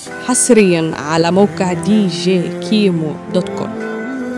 حصريا على موقع djkimo.com.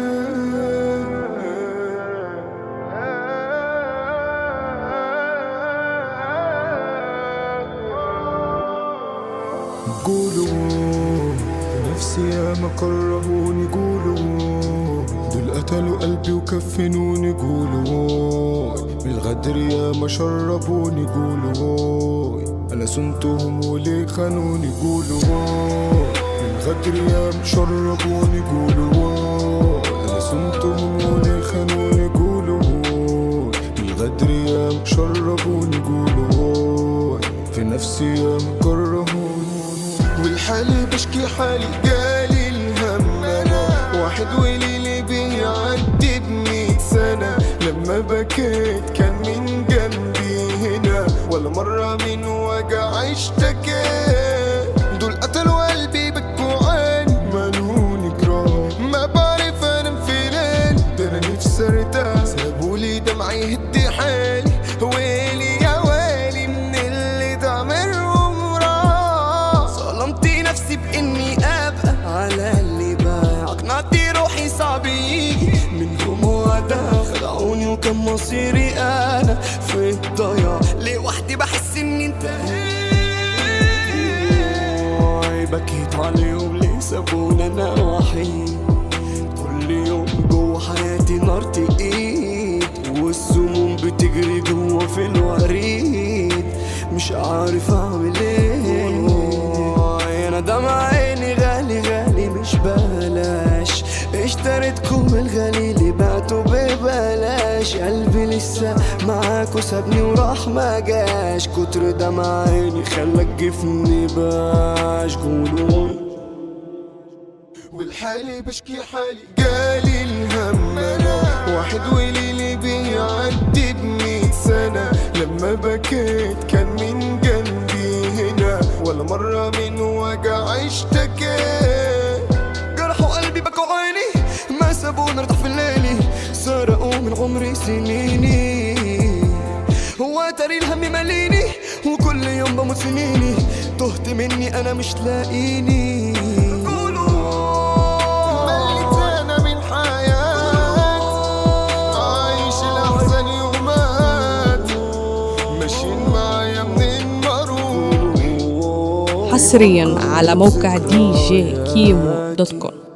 قولوا نفسي يا ما كرهوني، قولوا دول قتلوا قلبي وكفنوني، قولوا من الغدر يا ما شربوني، قولوا انا سنتهم وليه خانوني، قولوا من الغدر يا ما شربوني، قولوا انا سنتهم وليه خانوني، قولوا من الغدر يا ما شربوني، قولوا في نفسي يا ما كرهوني، والحالي بشكي حالي جالي الهم، انا واحد وليلي بيعدي ب100 سنة، لما بكيت كان من جنبي هنا، ولا مرة من وجع اشتكيت، دول قتلوا قلبي بكوا عيني مالوني جراح، ما بعرف انام في ليل، ده انا نفسي ارتاح، سابولي دمعي يهدي حالي، ويلي يا ويلي من اللي تعملهم راح، ظلمت نفسي باني ابقى على اللي باع، اقنعت روحي صعب يجي منهم وده، خدعوني وكان مصيري انا في الضياع، لوحدي بحس اني انتهيت، بكيت عليهم ليه سابوني انا وحيد، كل يوم جوه حياتي نار تقيد، والسموم بتجري جوه في الوريد، مش عارف اعمل ايه، انا دمع عيني غالي غالي مش بلاش، اشتريتكم الغالي اللي بعته ببلاش، قلبي لسه معاك وسابني وراح ما جاش، كتر دمع عيني خلاك جفني باش، قولوا والحالي بشكي حالي جالي الهم، انا واحد وليلي بيعدي ب100 سنة، لما بكيت كان من جنبي هنا، ولا مرة من وجع اشتكيت، جرحوا قلبي بكوا عيني ما سابوني ارتاح في الليل، سرقوا من عمري سنيني، هو تاري الهم ماليني، وكل يوم بموت سنيني، تهت مني انا مش لاقيني، مليت انا من حياتي، عايش الاحزان يومات، ماشيين معايا من المرور، حصريا على موقع djkimo.com.